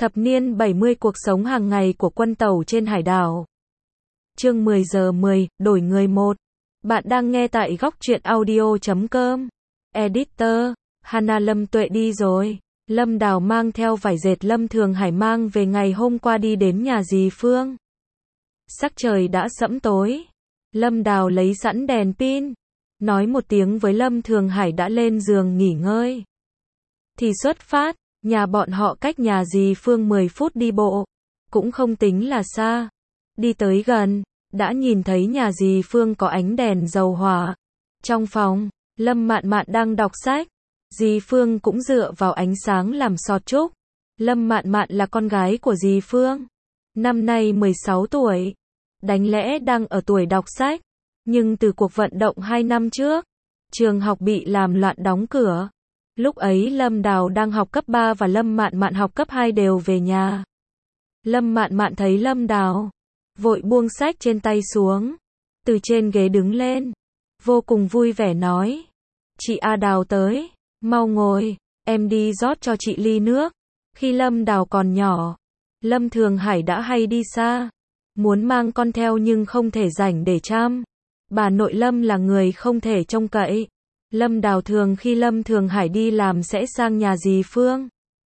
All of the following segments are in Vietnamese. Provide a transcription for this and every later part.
Thập niên 70 cuộc sống hàng ngày của quân tàu trên hải đảo. Chương 10 giờ 10, đổi người 1. Bạn đang nghe tại góc truyện audio.com. Editor, Hana. Lâm Tuệ đi rồi. Lâm Đào mang theo vải dệt Lâm Thường Hải mang về ngày hôm qua đi đến nhà dì Phương. Sắc trời đã sẫm tối. Lâm Đào lấy sẵn đèn pin, nói một tiếng với Lâm Thường Hải đã lên giường nghỉ ngơi. Thì xuất phát, nhà bọn họ cách nhà dì Phương 10 phút đi bộ, cũng không tính là xa. Đi tới gần, đã nhìn thấy nhà dì Phương có ánh đèn dầu hỏa. Trong phòng, Lâm Mạn Mạn đang đọc sách. Dì Phương cũng dựa vào ánh sáng làm sọt trúc. Lâm Mạn Mạn là con gái của dì Phương, năm nay 16 tuổi. Đáng lẽ đang ở tuổi đọc sách, nhưng từ cuộc vận động 2 năm trước, trường học bị làm loạn đóng cửa. Lúc ấy Lâm Đào đang học cấp 3 và Lâm Mạn Mạn học cấp 2 đều về nhà. Lâm Mạn Mạn thấy Lâm Đào, vội buông sách trên tay xuống, từ trên ghế đứng lên, vô cùng vui vẻ nói: "Chị A Đào tới, mau ngồi, em đi rót cho chị ly nước." Khi Lâm Đào còn nhỏ, Lâm Thường Hải đã hay đi xa, muốn mang con theo nhưng không thể rảnh để chăm. Bà nội Lâm là người không thể trông cậy. Lâm Đào thường khi Lâm Thường Hải đi làm sẽ sang nhà dì Phương.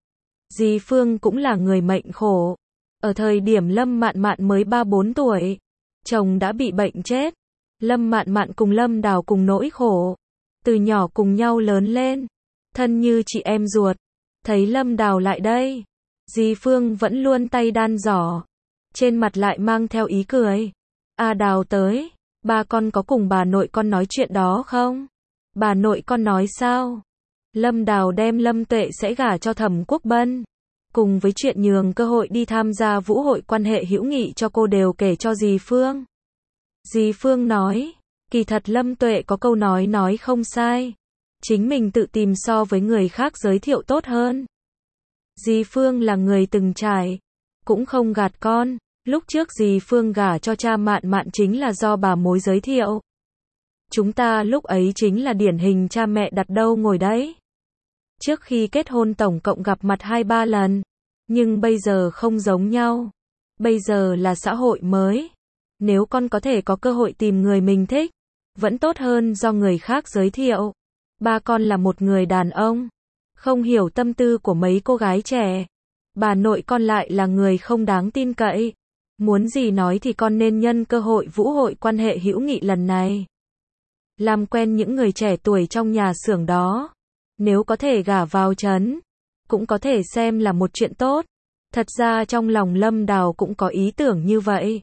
Dì Phương cũng là người mệnh khổ. Ở thời điểm Lâm Mạn Mạn mới 3-4 tuổi, chồng đã bị bệnh chết. Lâm Mạn Mạn cùng Lâm Đào cùng nỗi khổ. Từ nhỏ cùng nhau lớn lên, thân như chị em ruột. Thấy Lâm Đào lại đây, dì Phương vẫn luôn tay đan giỏ, trên mặt lại mang theo ý cười. "A Đào tới, ba con có cùng bà nội con nói chuyện đó không?" "Bà nội con nói sao?" "Lâm Đào đem Lâm Tuệ sẽ gả cho Thẩm Quốc Bân, cùng với chuyện nhường cơ hội đi tham gia vũ hội quan hệ hữu nghị cho cô đều kể cho dì Phương." Dì Phương nói, kỳ thật Lâm Tuệ có câu nói không sai, chính mình tự tìm so với người khác giới thiệu tốt hơn. Dì Phương là người từng trải, cũng không gạt con. Lúc trước dì Phương gả cho cha Mạn Mạn chính là do bà mối giới thiệu. Chúng ta lúc ấy chính là điển hình cha mẹ đặt đâu ngồi đấy. Trước khi kết hôn tổng cộng gặp mặt 2-3 lần, nhưng bây giờ không giống nhau. Bây giờ là xã hội mới. Nếu con có thể có cơ hội tìm người mình thích, vẫn tốt hơn do người khác giới thiệu. Ba con là một người đàn ông, không hiểu tâm tư của mấy cô gái trẻ. Bà nội con lại là người không đáng tin cậy. Muốn gì nói thì con nên nhân cơ hội vũ hội quan hệ hữu nghị lần này, làm quen những người trẻ tuổi trong nhà xưởng đó. Nếu có thể gả vào trấn, cũng có thể xem là một chuyện tốt. Thật ra trong lòng Lâm Đào cũng có ý tưởng như vậy.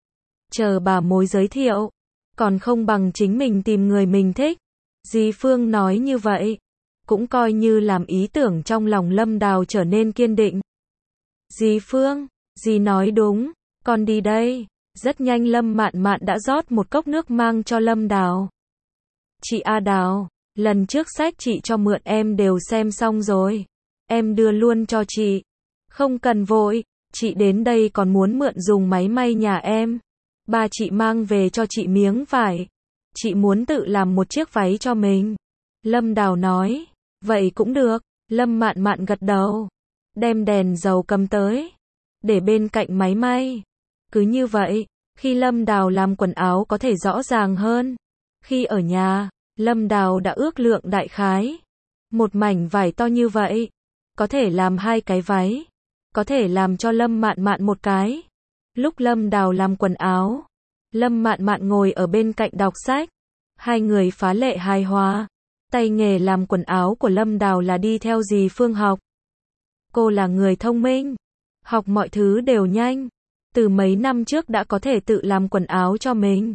Chờ bà mối giới thiệu, còn không bằng chính mình tìm người mình thích. Dì Phương nói như vậy, cũng coi như làm ý tưởng trong lòng Lâm Đào trở nên kiên định. "Dì Phương, dì nói đúng, con đi đây." Rất nhanh Lâm Mạn Mạn đã rót một cốc nước mang cho Lâm Đào. "Chị A Đào, lần trước sách chị cho mượn em đều xem xong rồi. Em đưa luôn cho chị. Không cần vội, chị đến đây còn muốn mượn dùng máy may nhà em. Ba chị mang về cho chị miếng vải. Chị muốn tự làm một chiếc váy cho mình." Lâm Đào nói, "Vậy cũng được." Lâm Mạn Mạn gật đầu, đem đèn dầu cầm tới, để bên cạnh máy may. Cứ như vậy, khi Lâm Đào làm quần áo có thể rõ ràng hơn. Khi ở nhà, Lâm Đào đã ước lượng đại khái. Một mảnh vải to như vậy, có thể làm 2 cái váy, có thể làm cho Lâm Mạn Mạn một cái. Lúc Lâm Đào làm quần áo, Lâm Mạn Mạn ngồi ở bên cạnh đọc sách. Hai người phá lệ hài hòa. Tay nghề làm quần áo của Lâm Đào là đi theo dì Phương học. Cô là người thông minh, học mọi thứ đều nhanh. Từ mấy năm trước đã có thể tự làm quần áo cho mình.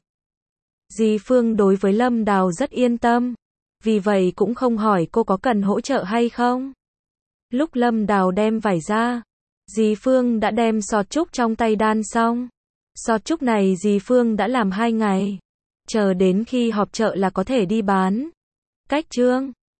Dì Phương đối với Lâm Đào rất yên tâm, vì vậy cũng không hỏi cô có cần hỗ trợ hay không. Lúc Lâm Đào đem vải ra, dì Phương đã đem sọt trúc trong tay đan xong. Sọt trúc này dì Phương đã làm 2 ngày, chờ đến khi họp chợ là có thể đi bán. Cách chương